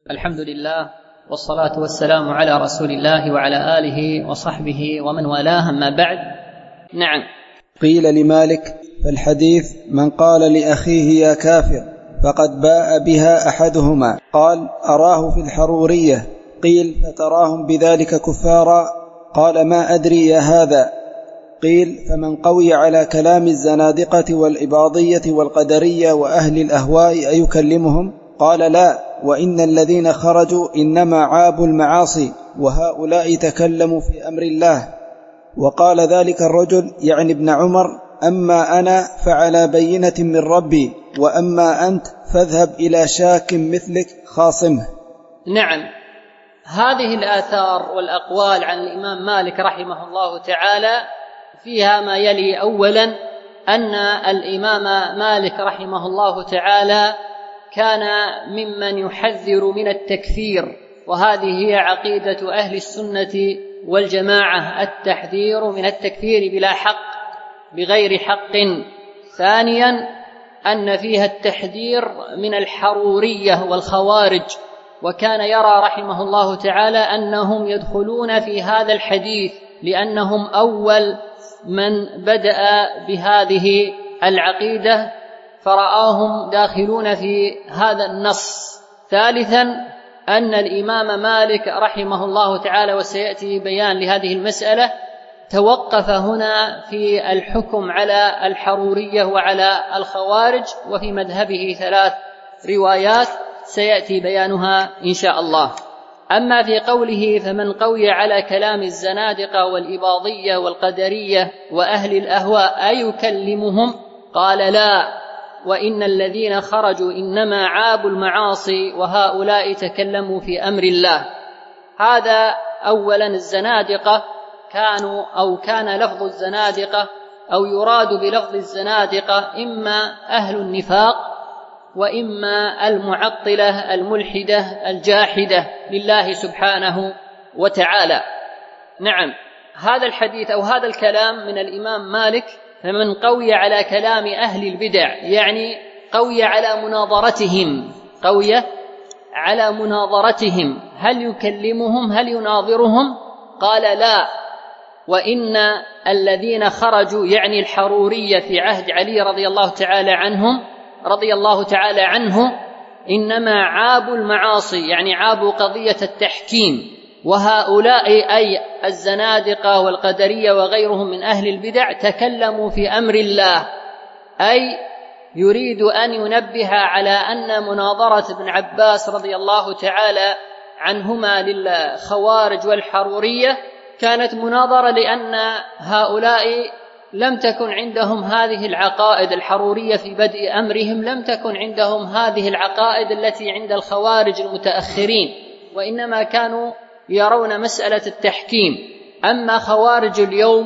الحمد لله والصلاة والسلام على رسول الله وعلى آله وصحبه ومن والاه، أما بعد. نعم. قيل لمالك: فالحديث من قال لأخيه يا كافر فقد باء بها أحدهما. قال: أراه في الحرورية. قيل: فتراهم بذلك كفارا؟ قال: ما أدري يا هذا. قيل: فمن قوي على كلام الزنادقة والإباضية والقدرية وأهل الأهواء أيكلمهم؟ قال: لا، وإن الذين خرجوا إنما عابوا المعاصي وهؤلاء تكلموا في أمر الله. وقال ذلك الرجل يعني ابن عمر: أما أنا فعلى بينة من ربي، وأما أنت فاذهب إلى شاك مثلك خاصمه. نعم. هذه الآثار والأقوال عن الإمام مالك رحمه الله تعالى فيها ما يلي. أولا، أن الإمام مالك رحمه الله تعالى كان ممن يحذر من التكفير، وهذه هي عقيدة أهل السنة والجماعة: التحذير من التكفير بلا حق بغير حق. ثانيا، أن فيها التحذير من الحرورية والخوارج، وكان يرى رحمه الله تعالى أنهم يدخلون في هذا الحديث لأنهم أول من بدأ بهذه العقيدة، فرآهم داخلون في هذا النص. ثالثا، أن الإمام مالك رحمه الله تعالى، وسيأتي بيان لهذه المسألة، توقف هنا في الحكم على الحرورية وعلى الخوارج، وفي مذهبه 3 روايات سيأتي بيانها إن شاء الله. أما في قوله: فمن قوي على كلام الزنادقة والإباضية والقدرية وأهل الأهواء أيكلمهم؟ قال: لا، وإن الذين خرجوا إنما عابوا المعاصي وهؤلاء تكلموا في أمر الله. هذا أولا. الزنادقة كان لفظ الزنادقة أو يراد بلفظ الزنادقة إما أهل النفاق وإما المعطلة الملحدة الجاحدة لله سبحانه وتعالى. نعم. هذا الحديث أو هذا الكلام من الإمام مالك: فمن قوي على كلام أهل البدع، يعني قوي على مناظرتهم. هل يكلمهم؟ هل يناظرهم؟ قال: لا، وإن الذين خرجوا، يعني الحرورية في عهد علي رضي الله تعالى عنه، إنما عابوا المعاصي، يعني عابوا قضية التحكيم، وهؤلاء أي الزنادقة والقدرية وغيرهم من أهل البدع تكلموا في أمر الله، أي يريد أن ينبه على أن مناظرة ابن عباس رضي الله تعالى عنهما للخوارج والحرورية كانت مناظرة لأن هؤلاء لم تكن عندهم هذه العقائد. الحرورية في بدء أمرهم لم تكن عندهم هذه العقائد التي عند الخوارج المتأخرين، وإنما كانوا يرون مسألة التحكيم. أما خوارج اليوم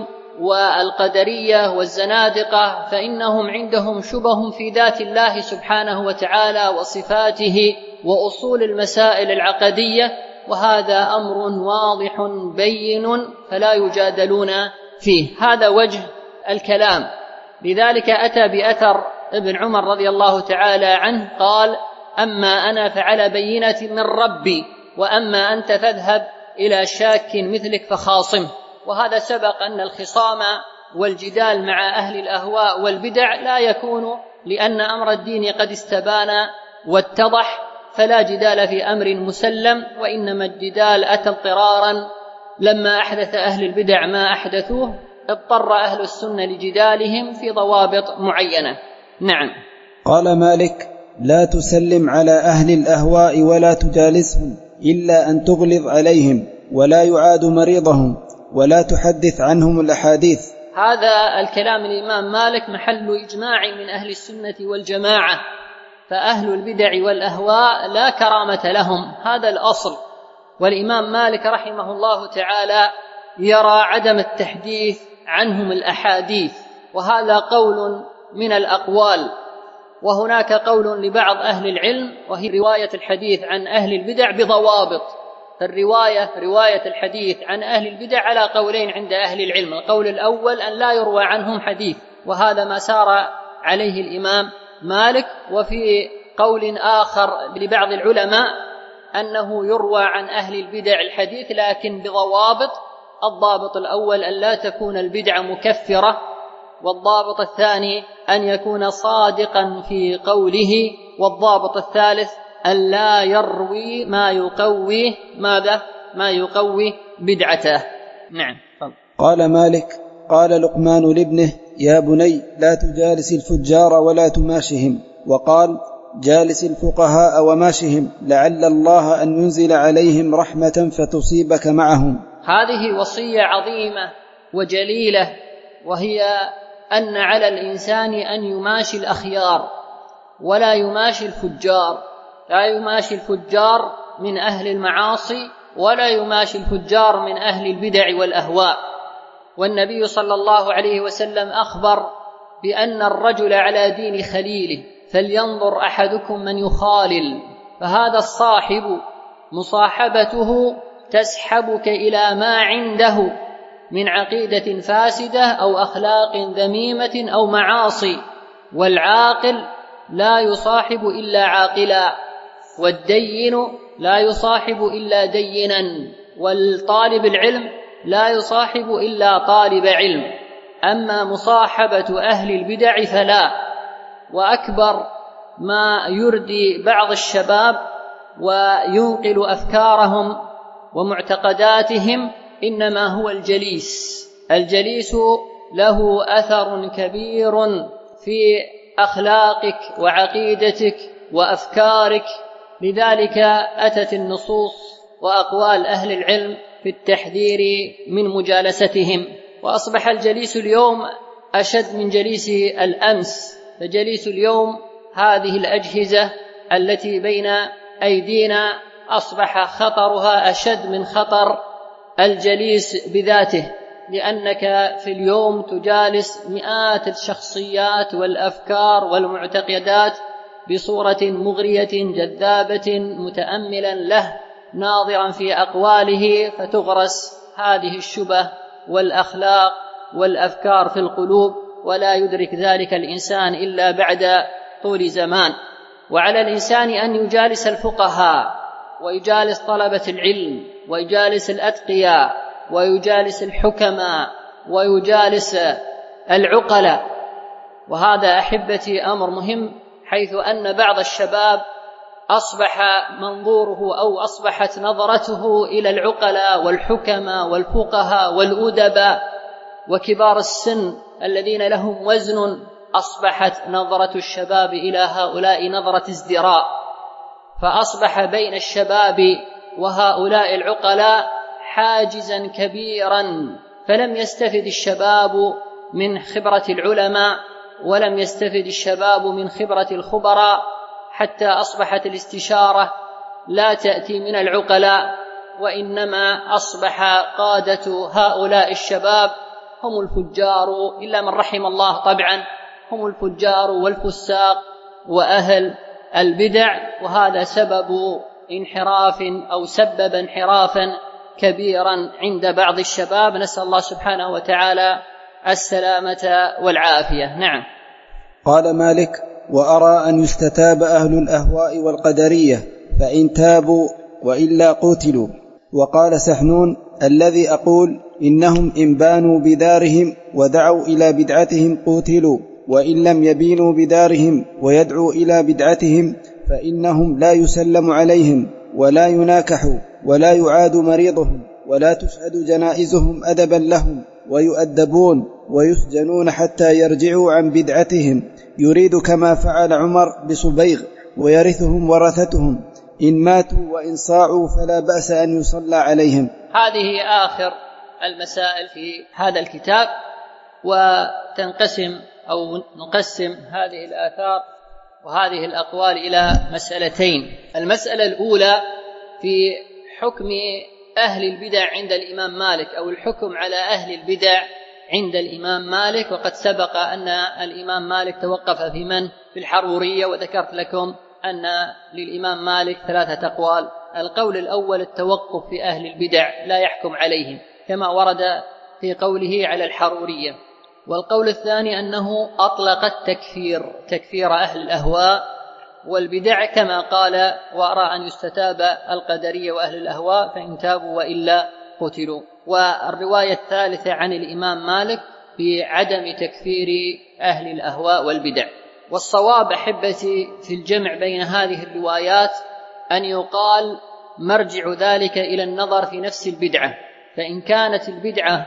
والقدرية والزنادقة فإنهم عندهم شبه في ذات الله سبحانه وتعالى وصفاته وأصول المسائل العقدية، وهذا أمر واضح بين فلا يجادلون فيه. هذا وجه الكلام. لذلك أتى بأثر ابن عمر رضي الله تعالى عنه قال: أما أنا فعلى بينة من ربي، وأما أنت فاذهب إلى شاك مثلك فخاصمه. وهذا سبق أن الخصام والجدال مع أهل الأهواء والبدع لا يكون لأن أمر الدين قد استبان واتضح، فلا جدال في أمر مسلم، وإنما الجدال أتى اضطرارا لما أحدث أهل البدع ما أحدثوه، اضطر أهل السنة لجدالهم في ضوابط معينة. نعم. قال مالك: لا تسلم على أهل الأهواء ولا تجالسهم إلا أن تغلظ عليهم، ولا يعاد مريضهم، ولا تحدث عنهم الأحاديث. هذا الكلام الإمام مالك محل إجماع من أهل السنة والجماعة، فأهل البدع والأهواء لا كرامة لهم، هذا الأصل. والإمام مالك رحمه الله تعالى يرى عدم التحديث عنهم الأحاديث، وهذا قول من الأقوال. وهناك قول لبعض أهل العلم، وهي رواية الحديث عن أهل البدع بضوابط. رواية الحديث عن أهل البدع على قولين عند أهل العلم: القول الأول أن لا يروى عنهم حديث، وهذا ما سار عليه الإمام مالك. وفي قول آخر لبعض العلماء أنه يروى عن أهل البدع الحديث لكن بضوابط. الضابط الأول أن لا تكون البدعة مكفرة، والضابط الثاني أن يكون صادقا في قوله، والضابط الثالث أن لا يروي ما يقوي ما يقوي بدعته. نعم. قال مالك: قال لقمان لابنه: يا بني لا تجالس الفجار ولا تماشهم. وقال: جالس الفقهاء وماشهم لعل الله أن ينزل عليهم رحمة فتصيبك معهم. هذه وصية عظيمة وجليلة، وهي أن على الإنسان أن يماشي الأخيار ولا يماشي الفجار، لا يماشي الفجار من أهل المعاصي ولا يماشي الفجار من أهل البدع والأهواء. والنبي صلى الله عليه وسلم أخبر بأن الرجل على دين خليله، فلينظر أحدكم من يخالل. فهذا الصاحب مصاحبته تسحبك إلى ما عنده من عقيدة فاسدة أو أخلاق ذميمة أو معاصي. والعاقل لا يصاحب إلا عاقلا، والدين لا يصاحب إلا دينا، والطالب العلم لا يصاحب إلا طالب علم. أما مصاحبة أهل البدع فلا. وأكبر ما يردي بعض الشباب وينقل أفكارهم ومعتقداتهم إنما هو الجليس له أثر كبير في أخلاقك وعقيدتك وأفكارك. لذلك أتت النصوص وأقوال أهل العلم في التحذير من مجالستهم. وأصبح الجليس اليوم أشد من جليس الأمس. فجليس اليوم هذه الأجهزة التي بين أيدينا أصبح خطرها أشد من خطر الجليس بذاته، لأنك في اليوم تجالس مئات الشخصيات والأفكار والمعتقدات بصورة مغرية جذابة، متأملا له ناظرا في أقواله، فتغرس هذه الشبه والأخلاق والأفكار في القلوب، ولا يدرك ذلك الإنسان إلا بعد طول زمان. وعلى الإنسان أن يجالس الفقهاء ويجالس طلبة العلم ويجالس الأتقياء ويجالس الحكماء ويجالس العقلاء. وهذا أحبتي أمر مهم، حيث أن بعض الشباب أصبح منظوره أو أصبحت نظرته إلى العقلاء والحكماء والفقهاء والأدباء وكبار السن الذين لهم وزن، أصبحت نظرة الشباب إلى هؤلاء نظرة ازدراء. فأصبح بين الشباب وهؤلاء العقلاء حاجزا كبيرا، فلم يستفد الشباب من خبرة العلماء ولم يستفد الشباب من خبرة الخبراء، حتى أصبحت الاستشارة لا تأتي من العقلاء، وإنما أصبح قادة هؤلاء الشباب هم الفجار، إلا من رحم الله طبعا، هم الفجار والفساق وأهل البدع. وهذا سبب انحراف أو سبب انحرافا كبيرا عند بعض الشباب، نسأل الله سبحانه وتعالى السلامة والعافية. نعم. قال مالك: وأرى أن يستتاب أهل الأهواء والقدرية فإن تابوا وإلا قتلوا. وقال سحنون: الذي أقول إنهم إن بانوا بدارهم ودعوا إلى بدعتهم قتلوا، وإن لم يبينوا بدارهم ويدعوا إلى بدعتهم فإنهم لا يسلم عليهم ولا يناكحوا ولا يعاد مريضهم ولا تشهد جنائزهم أدبا لهم، ويؤدبون ويسجنون حتى يرجعوا عن بدعتهم، يريد كما فعل عمر بصبيغ، ويرثهم ورثتهم، إن ماتوا وإن صاعوا فلا بأس أن يصلى عليهم. هذه آخر المسائل في هذا الكتاب، وتنقسم أو نقسم هذه الآثار وهذه الأقوال إلى مسألتين. المسألة الأولى في حكم أهل البدع عند الإمام مالك، أو الحكم على أهل البدع عند الإمام مالك. وقد سبق أن الإمام مالك توقف في الحرورية، وذكرت لكم أن للإمام مالك 3 أقوال. القول الأول التوقف في أهل البدع، لا يحكم عليهم كما ورد في قوله على الحرورية. والقول الثاني أنه أطلق التكفير، تكفير أهل الأهواء والبدع، كما قال: وأرى أن يستتاب القدرية وأهل الأهواء فإن تابوا وإلا قتلوا. والرواية الثالثة عن الإمام مالك بعدم تكفير أهل الأهواء والبدع. والصواب أحبتي في الجمع بين هذه الروايات أن يقال مرجع ذلك إلى النظر في نفس البدعة، فإن كانت البدعة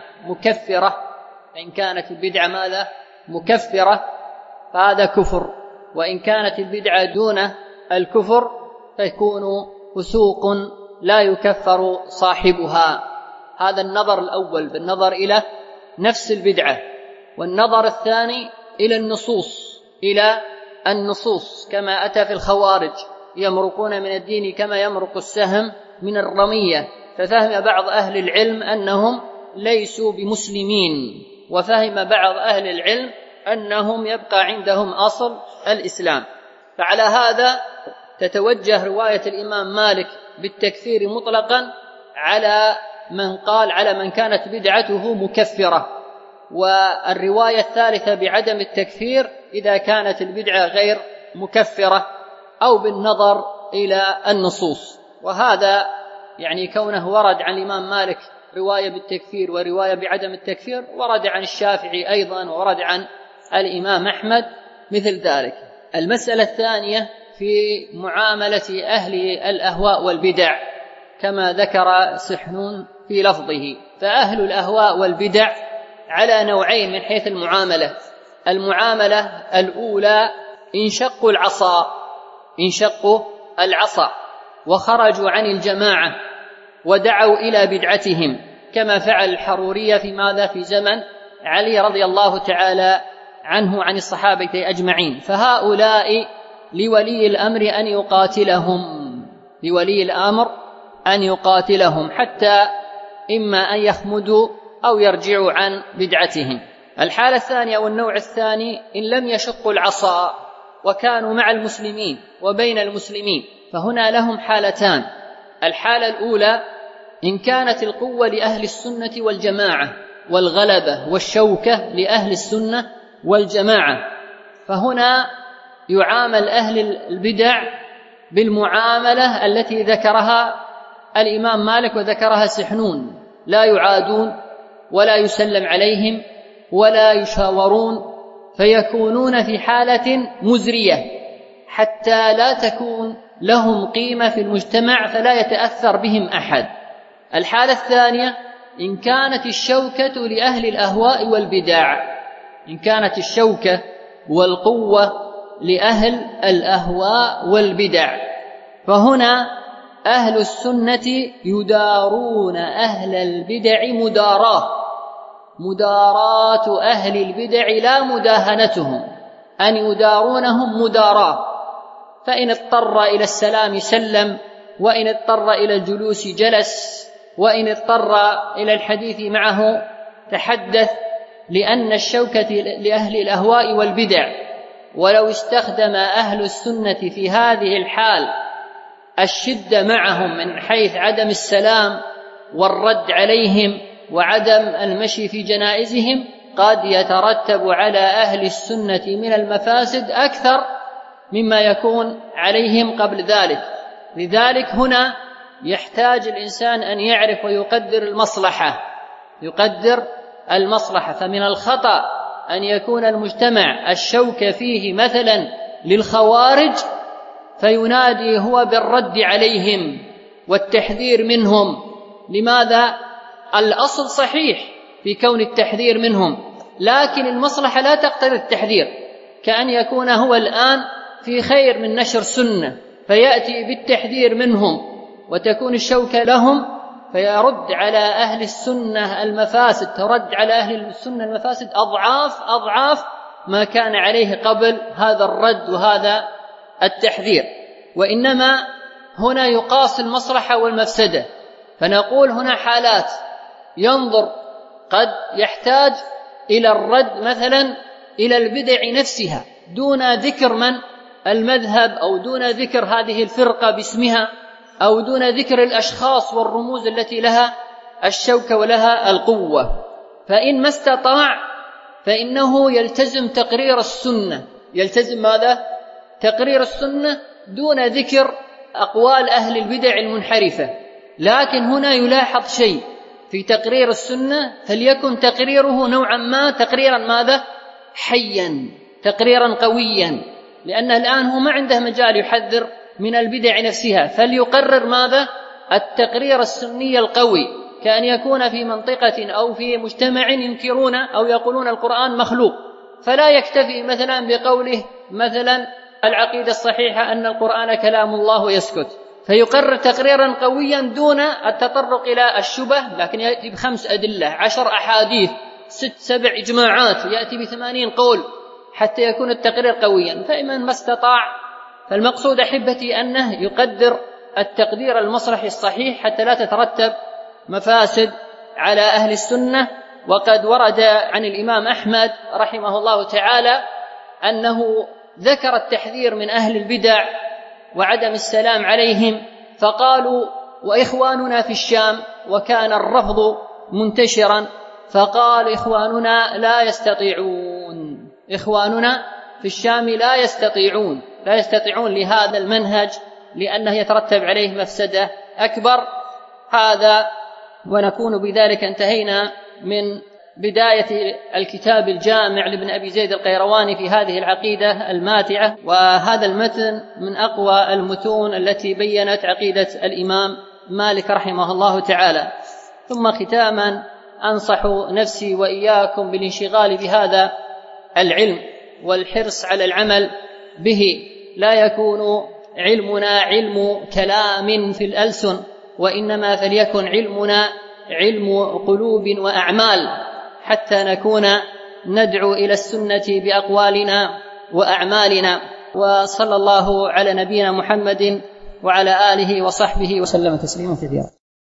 مكفرة فهذا كفر، وإن كانت البدعة دون الكفر فيكون فسوق لا يكفر صاحبها. هذا النظر الأول بالنظر إلى نفس البدعة. والنظر الثاني إلى النصوص كما أتى في الخوارج: يمرقون من الدين كما يمرق السهم من الرمية. ففهم بعض أهل العلم أنهم ليسوا بمسلمين، وفهم بعض أهل العلم أنهم يبقى عندهم أصل الإسلام. فعلى هذا تتوجه رواية الإمام مالك بالتكفير مطلقا على من كانت بدعته مكفرة، والرواية الثالثة بعدم التكفير إذا كانت البدعة غير مكفرة، أو بالنظر إلى النصوص. وهذا يعني كونه ورد عن الإمام مالك رواية بالتكفير ورواية بعدم التكفير، ورد عن الشافعي أيضا، ورد عن الإمام أحمد مثل ذلك. المسألة الثانية في معاملة أهل الأهواء والبدع كما ذكر سحنون في لفظه. فأهل الأهواء والبدع على نوعين من حيث المعاملة الأولى: انشقوا العصا وخرجوا عن الجماعة ودعوا إلى بدعتهم، كما فعل الحرورية في زمن علي رضي الله تعالى عنه عن الصحابة أجمعين. فهؤلاء لولي الأمر أن يقاتلهم حتى إما أن يخمدوا أو يرجعوا عن بدعتهم. الحالة الثانية والنوع الثاني: إن لم يشقوا العصا وكانوا مع المسلمين وبين المسلمين، فهنا لهم حالتان. الحالة الأولى: إن كانت القوة لأهل السنة والجماعة والغلبة والشوكة لأهل السنة والجماعة، فهنا يعامل أهل البدع بالمعاملة التي ذكرها الإمام مالك وذكرها سحنون: لا يعادون ولا يسلم عليهم ولا يشاورون، فيكونون في حالة مزرية حتى لا تكون لهم قيمة في المجتمع فلا يتأثر بهم أحد. الحالة الثانية: إن كانت الشوكة لأهل الأهواء والبدع، إن كانت الشوكة والقوة لأهل الأهواء والبدع، فهنا أهل السنة يدارون أهل البدع مداراة أهل البدع لا مداهنتهم، أن يدارونهم مداراة. فإن اضطر إلى السلام سلم، وإن اضطر إلى الجلوس جلس، وإن اضطر إلى الحديث معه تحدث، لأن الشوكة لأهل الأهواء والبدع. ولو استخدم أهل السنة في هذه الحال الشدة معهم من حيث عدم السلام والرد عليهم وعدم المشي في جنائزهم، قد يترتب على أهل السنة من المفاسد أكثر مما يكون عليهم قبل ذلك. لذلك هنا يحتاج الإنسان أن يعرف ويقدر المصلحة. فمن الخطأ أن يكون المجتمع الشوكة فيه مثلا للخوارج فينادي هو بالرد عليهم والتحذير منهم. لماذا؟ الأصل صحيح في كون التحذير منهم، لكن المصلحة لا تقتضي التحذير، كأن يكون هو الآن في خير من نشر سنة فيأتي بالتحذير منهم وتكون الشوكة لهم، فيرد على أهل السنة المفاسد، ترد على أهل السنة المفاسد أضعاف ما كان عليه قبل هذا الرد وهذا التحذير. وإنما هنا يقاس المصلحة والمفسدة. فنقول هنا حالات ينظر، قد يحتاج إلى الرد مثلا إلى البدع نفسها دون ذكر من المذهب، أو دون ذكر هذه الفرقة باسمها، أو دون ذكر الأشخاص والرموز التي لها الشوكة ولها القوة. فإن ما استطاع فإنه يلتزم تقرير السنة. يلتزم ماذا؟ تقرير السنة دون ذكر أقوال أهل البدع المنحرفة. لكن هنا يلاحظ شيء في تقرير السنة، فليكن تقريره نوعا ما تقريرا ماذا؟ حيا، تقريرا قويا، لأنه الآن هو ما عنده مجال يحذر من البدع نفسها، فليقرر ماذا؟ التقرير السني القوي، كأن يكون في منطقة أو في مجتمع ينكرون أو يقولون القرآن مخلوق، فلا يكتفي مثلا بقوله مثلا العقيدة الصحيحة أن القرآن كلام الله ويسكت، فيقرر تقريرا قويا دون التطرق إلى الشبه، لكن يأتي ب5 أدلة 10 أحاديث 6-7 إجماعات، يأتي ب80 قول حتى يكون التقرير قويا. فإمن ما استطاع، فالمقصود أحبتي أنه يقدر التقدير المصلحي الصحيح حتى لا تترتب مفاسد على أهل السنة. وقد ورد عن الإمام أحمد رحمه الله تعالى أنه ذكر التحذير من أهل البدع وعدم السلام عليهم، فقالوا وإخواننا في الشام، وكان الرفض منتشرا، فقال إخواننا لا يستطيعون، إخواننا في الشام لا يستطيعون لهذا المنهج، لأنه يترتب عليه مفسدة أكبر. هذا ونكون بذلك انتهينا من بداية الكتاب الجامع لابن أبي زيد القيرواني في هذه العقيدة الماتعة، وهذا المتن من أقوى المتون التي بيّنت عقيدة الإمام مالك رحمه الله تعالى. ثم ختاما أنصح نفسي وإياكم بالانشغال بهذا العلم والحرص على العمل به، لا يكون علمنا علم كلام في الألسن، وإنما فليكن علمنا علم قلوب وأعمال، حتى نكون ندعو إلى السنة بأقوالنا وأعمالنا. وصلى الله على نبينا محمد وعلى آله وصحبه وسلم تسليما كثيرا.